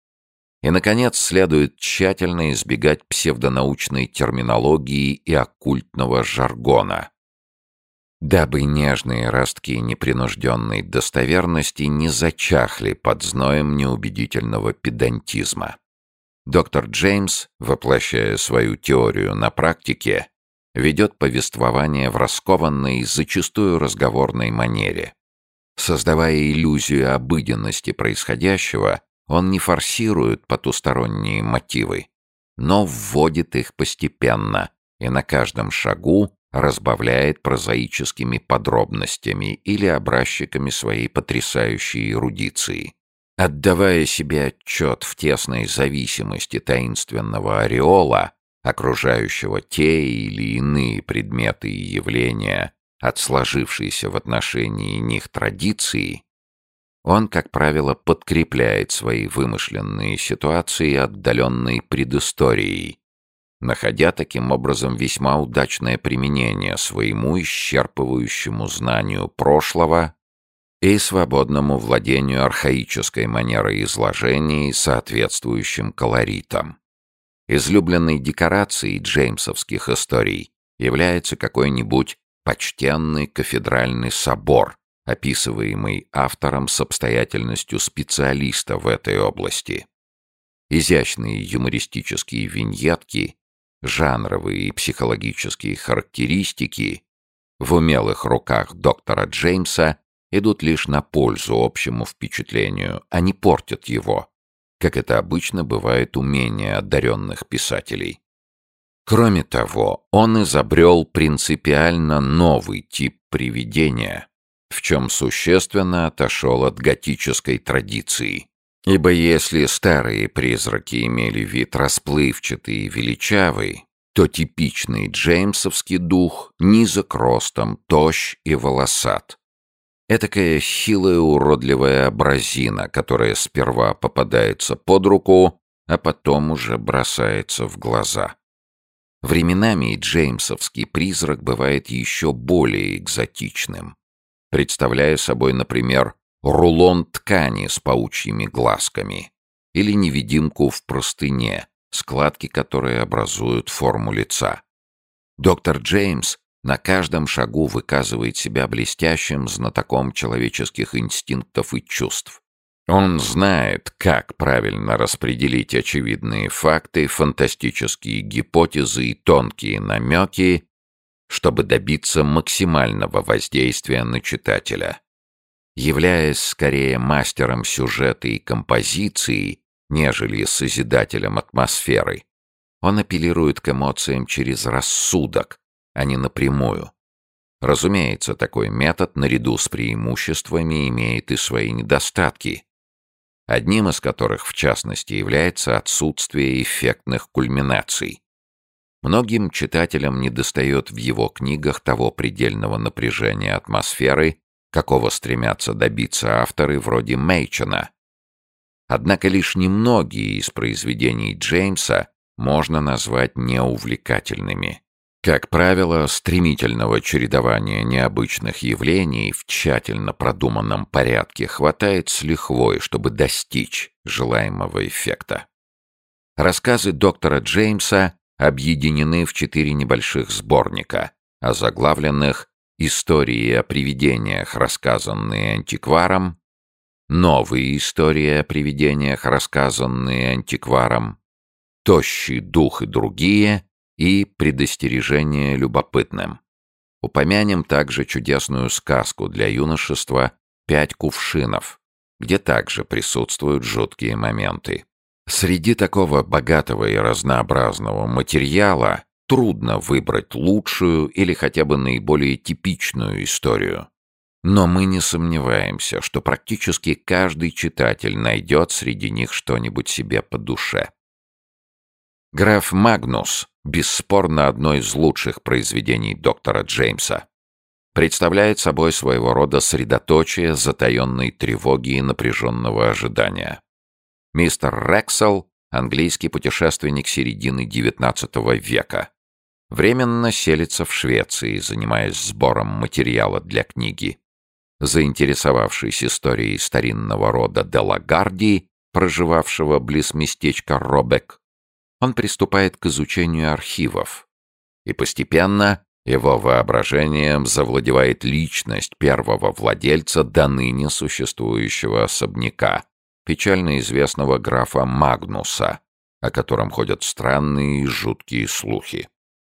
Speaker 1: И, наконец, следует тщательно избегать псевдонаучной терминологии и оккультного жаргона, дабы нежные ростки непринужденной достоверности не зачахли под зноем неубедительного педантизма. Доктор Джеймс, воплощая свою теорию на практике, ведет повествование в раскованной, зачастую разговорной манере. Создавая иллюзию обыденности происходящего, он не форсирует потусторонние мотивы, но вводит их постепенно и на каждом шагу разбавляет прозаическими подробностями или образчиками своей потрясающей эрудиции. Отдавая себе отчет в тесной зависимости таинственного ореола, окружающего те или иные предметы и явления от сложившейся в отношении них традиции, он, как правило, подкрепляет свои вымышленные ситуации отдаленной предысторией, находя таким образом весьма удачное применение своему исчерпывающему знанию прошлого и свободному владению архаической манерой изложения и соответствующим колоритом. Излюбленной декорацией джеймсовских историй является какой-нибудь почтенный кафедральный собор, описываемый автором с обстоятельностью специалиста в этой области. Изящные юмористические виньетки, жанровые и психологические характеристики в умелых руках доктора Джеймса идут лишь на пользу общему впечатлению, а не портят его, как это обычно бывает у менее одаренных писателей. Кроме того, он изобрел принципиально новый тип привидения, в чем существенно отошел от готической традиции. Ибо если старые призраки имели вид расплывчатый и величавый, то типичный джеймсовский дух низок ростом, тощ и волосат. Этакая хилая уродливая образина, которая сперва попадается под руку, а потом уже бросается в глаза. Временами джеймсовский призрак бывает еще более экзотичным, представляя собой, например, рулон ткани с паучьими глазками или невидимку в простыне, складки которой образуют форму лица. Доктор Джеймс на каждом шагу выказывает себя блестящим знатоком человеческих инстинктов и чувств. Он знает, как правильно распределить очевидные факты, фантастические гипотезы и тонкие намеки, чтобы добиться максимального воздействия на читателя. Являясь скорее мастером сюжета и композиции, нежели созидателем атмосферы, он апеллирует к эмоциям через рассудок, а не напрямую. Разумеется, такой метод, наряду с преимуществами, имеет и свои недостатки, одним из которых, в частности, является отсутствие эффектных кульминаций. Многим читателям недостает в его книгах того предельного напряжения атмосферы, какого стремятся добиться авторы вроде Мейчена. Однако лишь немногие из произведений Джеймса можно назвать неувлекательными. Как правило, стремительного чередования необычных явлений в тщательно продуманном порядке хватает с лихвой, чтобы достичь желаемого эффекта. Рассказы доктора Джеймса объединены в 4 небольших сборника, озаглавленных «Истории о привидениях, рассказанные антикваром», «Новые истории о привидениях, рассказанные антикваром», «Тощий дух и другие» и «Предостережение любопытным». Упомянем также чудесную сказку для юношества «5 кувшинов», где также присутствуют жуткие моменты. Среди такого богатого и разнообразного материала Трудно выбрать лучшую или хотя бы наиболее типичную историю. Но мы не сомневаемся, что практически каждый читатель найдет среди них что-нибудь себе по душе. «Граф Магнус» — бесспорно одно из лучших произведений доктора Джеймса. Представляет собой своего рода средоточие затаенной тревоги и напряженного ожидания. Мистер Рексел — английский путешественник середины XIX века. Временно селится в Швеции, занимаясь сбором материала для книги. Заинтересовавшись историей старинного рода де Лагарди, проживавшего близ местечка Робек, он приступает к изучению архивов. И постепенно его воображением завладевает личность первого владельца до ныне существующего особняка, печально известного графа Магнуса, о котором ходят странные и жуткие слухи.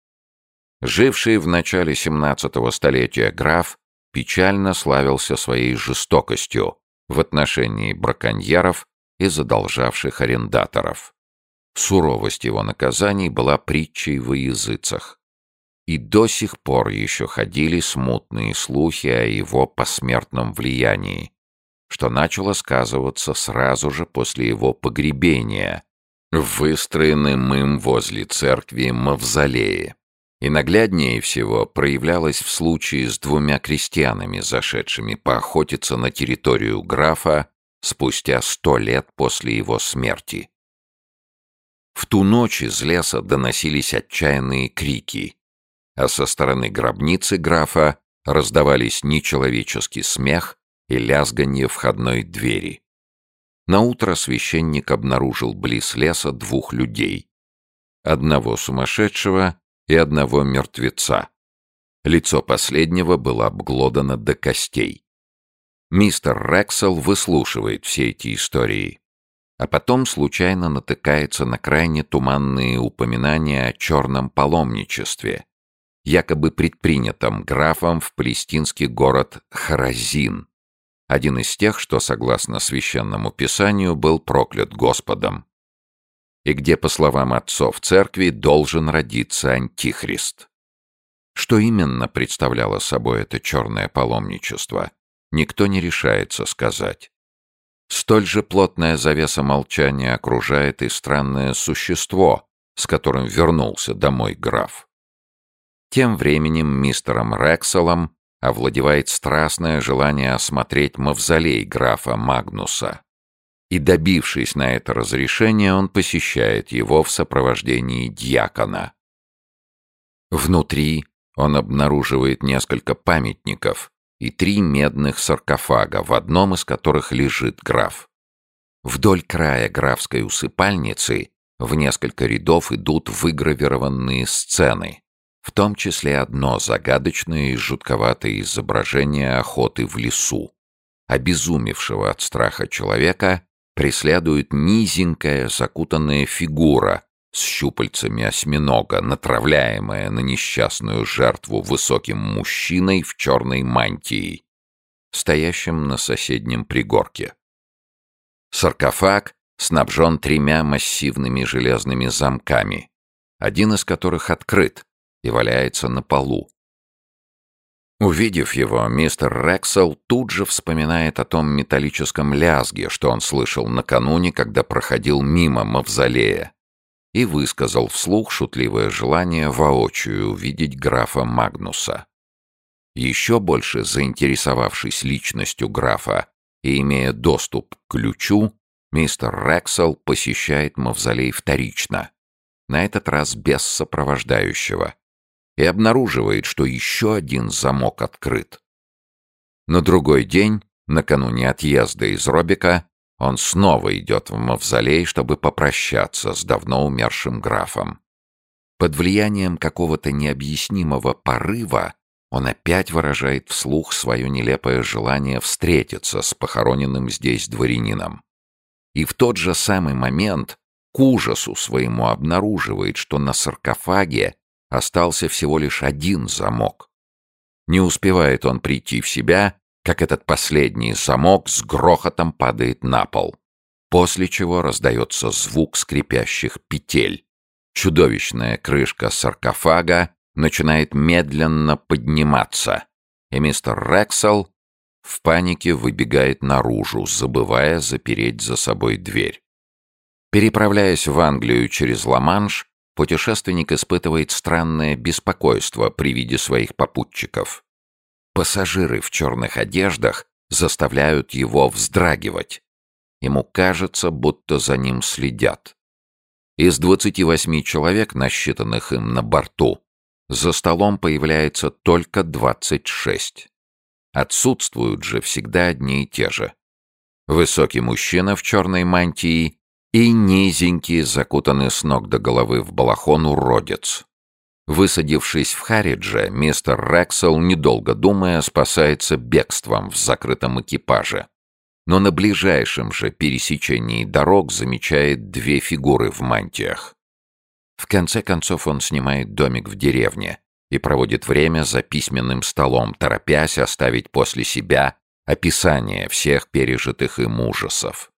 Speaker 1: Живший в начале 17-го столетия граф печально славился своей жестокостью в отношении браконьеров и задолжавших арендаторов. Суровость его наказаний была притчей во языцах. И до сих пор еще ходили смутные слухи о его посмертном влиянии, что начало сказываться сразу же после его погребения в выстроенном им возле церкви мавзолее. И нагляднее всего проявлялось в случае с двумя крестьянами, зашедшими поохотиться на территорию графа спустя 100 лет после его смерти. В ту ночь из леса доносились отчаянные крики, а со стороны гробницы графа раздавались нечеловеческий смех и лязганье входной двери. Наутро священник обнаружил близ леса 2 людей. Одного сумасшедшего и одного мертвеца. Лицо последнего было обглодано до костей. Мистер Рексел выслушивает все эти истории, а потом случайно натыкается на крайне туманные упоминания о черном паломничестве, якобы предпринятом графом в палестинский город Харазин, один из тех, что, согласно священному писанию, был проклят Господом, и где, по словам отцов церкви, должен родиться Антихрист. Что именно представляло собой это черное паломничество, никто не решается сказать. Столь же плотная завеса молчания окружает и странное существо, с которым вернулся домой граф. Тем временем мистером Рекселом овладевает страстное желание осмотреть мавзолей графа Магнуса. И, добившись на это разрешения, он посещает его в сопровождении дьякона. Внутри он обнаруживает несколько памятников и 3 медных саркофага, в одном из которых лежит граф. Вдоль края графской усыпальницы в несколько рядов идут выгравированные сцены, в том числе одно загадочное и жутковатое изображение охоты в лесу. Обезумевшего от страха человека преследует низенькая закутанная фигура с щупальцами осьминога, натравляемая на несчастную жертву высоким мужчиной в черной мантии, стоящим на соседнем пригорке. Саркофаг снабжен 3 массивными железными замками, один из которых открыт и валяется на полу. Увидев его, мистер Рексел тут же вспоминает о том металлическом лязге, что он слышал накануне, когда проходил мимо мавзолея, и высказал вслух шутливое желание воочию увидеть графа Магнуса. Еще больше заинтересовавшись личностью графа и имея доступ к ключу, мистер Рексел посещает мавзолей вторично, на этот раз без сопровождающего, и обнаруживает, что еще один замок открыт. На другой день, накануне отъезда из Робека, он снова идет в мавзолей, чтобы попрощаться с давно умершим графом. Под влиянием какого-то необъяснимого порыва он опять выражает вслух свое нелепое желание встретиться с похороненным здесь дворянином. И в тот же самый момент к ужасу своему обнаруживает, что на саркофаге остался всего лишь один замок. Не успевает он прийти в себя, как этот последний замок с грохотом падает на пол, после чего раздается звук скрипящих петель, Чудовищная крышка саркофага начинает медленно подниматься, и мистер Рексел в панике выбегает наружу, забывая запереть за собой дверь. Переправляясь в Англию через Ла-Манш, путешественник испытывает странное беспокойство при виде своих попутчиков. Пассажиры в черных одеждах заставляют его вздрагивать. Ему кажется, будто за ним следят. Из 28 человек, насчитанных им на борту, за столом появляется только 26. Отсутствуют же всегда одни и те же. Высокий мужчина в черной мантии и низенький, закутанный с ног до головы в балахон уродец. Высадившись в Харридже, мистер Рексел, недолго думая, спасается бегством в закрытом экипаже. Но на ближайшем же пересечении дорог замечает две фигуры в мантиях. В конце концов он снимает домик в деревне и проводит время за письменным столом, торопясь оставить после себя описание всех пережитых им ужасов.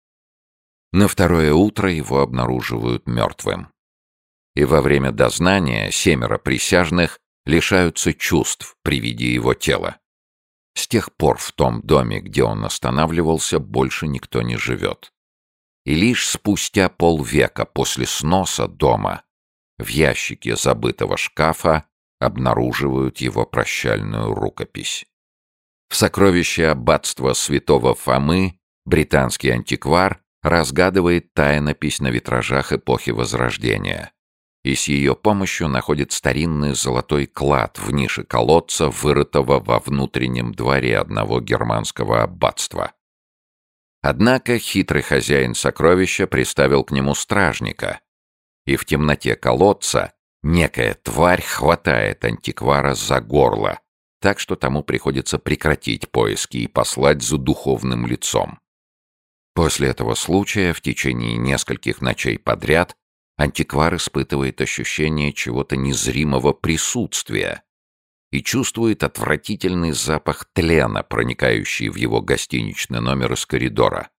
Speaker 1: На второе утро его обнаруживают мертвым. И во время дознания 7 присяжных лишаются чувств при виде его тела. С тех пор в том доме, где он останавливался, больше никто не живет. И лишь спустя полвека после сноса дома в ящике забытого шкафа обнаруживают его прощальную рукопись. В сокровище аббатства святого Фомы британский антиквар разгадывает тайнопись на витражах эпохи Возрождения и с ее помощью находит старинный золотой клад в нише колодца, вырытого во внутреннем дворе одного германского аббатства. Однако хитрый хозяин сокровища приставил к нему стражника, и в темноте колодца некая тварь хватает антиквара за горло, так что тому приходится прекратить поиски и послать за духовным лицом. После этого случая в течение нескольких ночей подряд антиквар испытывает ощущение чего-то незримого присутствия и чувствует отвратительный запах тлена, проникающий в его гостиничный номер из коридора.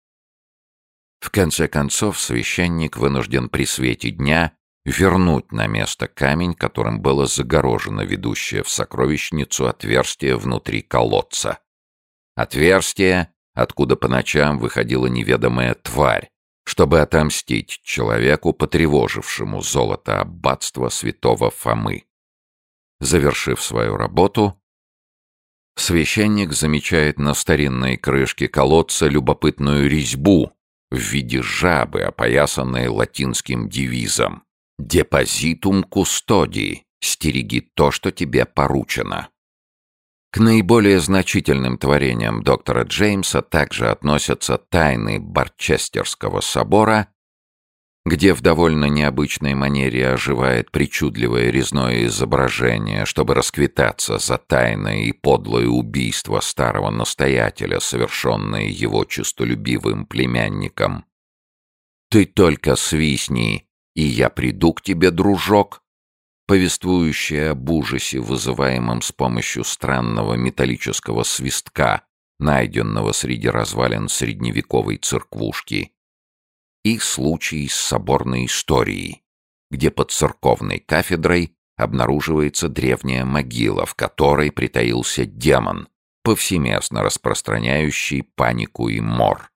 Speaker 1: В конце концов, священник вынужден при свете дня вернуть на место камень, которым было загорожено ведущее в сокровищницу отверстие внутри колодца. Отверстие, откуда по ночам выходила неведомая тварь, чтобы отомстить человеку, потревожившему золото аббатства святого Фомы. Завершив свою работу, священник замечает на старинной крышке колодца любопытную резьбу в виде жабы, опоясанной латинским девизом «Depositum custodi» — «Стереги то, что тебе поручено». К наиболее значительным творениям доктора Джеймса также относятся тайны Барчестерского собора, где в довольно необычной манере оживает причудливое резное изображение, чтобы расквитаться за тайное и подлое убийство старого настоятеля, совершенное его честолюбивым племянником. «Ты только свистни, и я приду к тебе, дружок», повествующая об ужасе, вызываемом с помощью странного металлического свистка, найденного среди развалин средневековой церквушки, и случай с соборной историей, где под церковной кафедрой обнаруживается древняя могила, в которой притаился демон, повсеместно распространяющий панику и мор.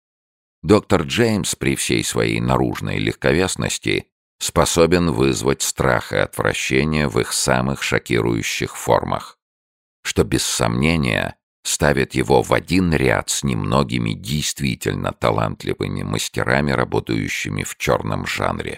Speaker 1: Доктор Джеймс при всей своей наружной легковесности способен вызвать страх и отвращение в их самых шокирующих формах, что без сомнения ставит его в один ряд с немногими действительно талантливыми мастерами, работающими в черном жанре.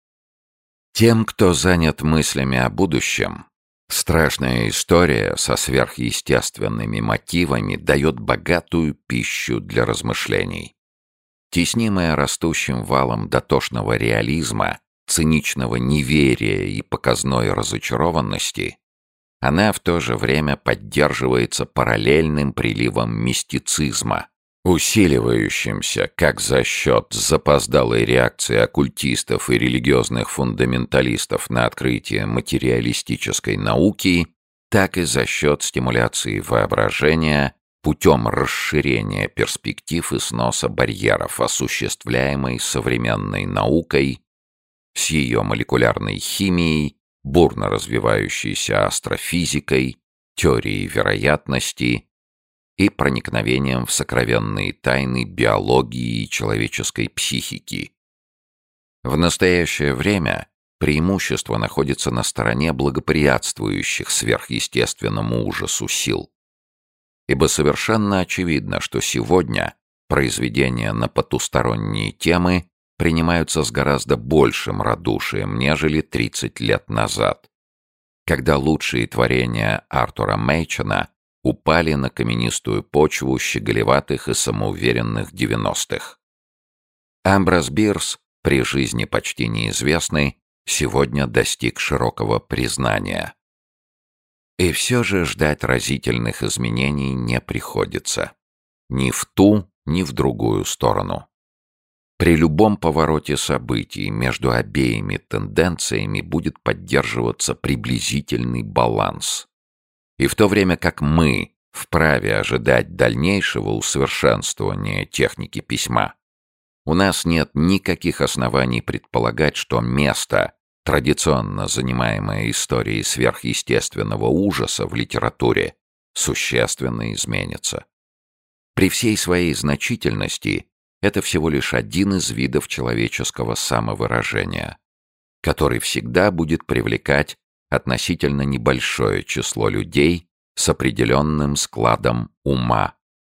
Speaker 1: Тем, кто занят мыслями о будущем, страшная история со сверхъестественными мотивами дает богатую пищу для размышлений. Теснимая растущим валом дотошного реализма, циничного неверия и показной разочарованности, она в то же время поддерживается параллельным приливом мистицизма, усиливающимся как за счет запоздалой реакции оккультистов и религиозных фундаменталистов на открытие материалистической науки, так и за счет стимуляции воображения путем расширения перспектив и сноса барьеров, осуществляемой современной наукой с ее молекулярной химией, бурно развивающейся астрофизикой, теорией вероятности и проникновением в сокровенные тайны биологии и человеческой психики. В настоящее время преимущество находится на стороне благоприятствующих сверхъестественному ужасу сил. Ибо совершенно очевидно, что сегодня произведения на потусторонние темы принимаются с гораздо большим радушием, нежели 30 лет назад, когда лучшие творения Артура Мэйчена упали на каменистую почву щеголеватых и самоуверенных 90-х. Амброс Бирс, при жизни почти неизвестный, сегодня достиг широкого признания. И все же ждать разительных изменений не приходится. Ни в ту, ни в другую сторону. При любом повороте событий между обеими тенденциями будет поддерживаться приблизительный баланс. И в то время как мы вправе ожидать дальнейшего усовершенствования техники письма, у нас нет никаких оснований предполагать, что место, традиционно занимаемое историей сверхъестественного ужаса в литературе, существенно изменится. При всей своей значительности это всего лишь один из видов человеческого самовыражения, который всегда будет привлекать относительно небольшое число людей с определенным складом ума.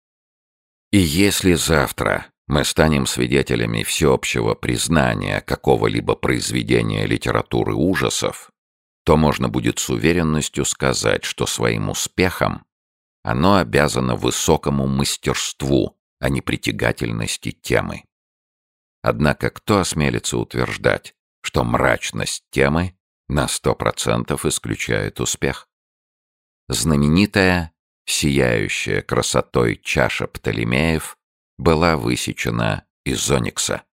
Speaker 1: И если завтра мы станем свидетелями всеобщего признания какого-либо произведения литературы ужасов, то можно будет с уверенностью сказать, что своим успехом оно обязано высокому мастерству, а не притягательности темы. Однако кто осмелится утверждать, что мрачность темы на 100% исключает успех? Знаменитая, сияющая красотой чаша Птолемеев была высечена из оникса.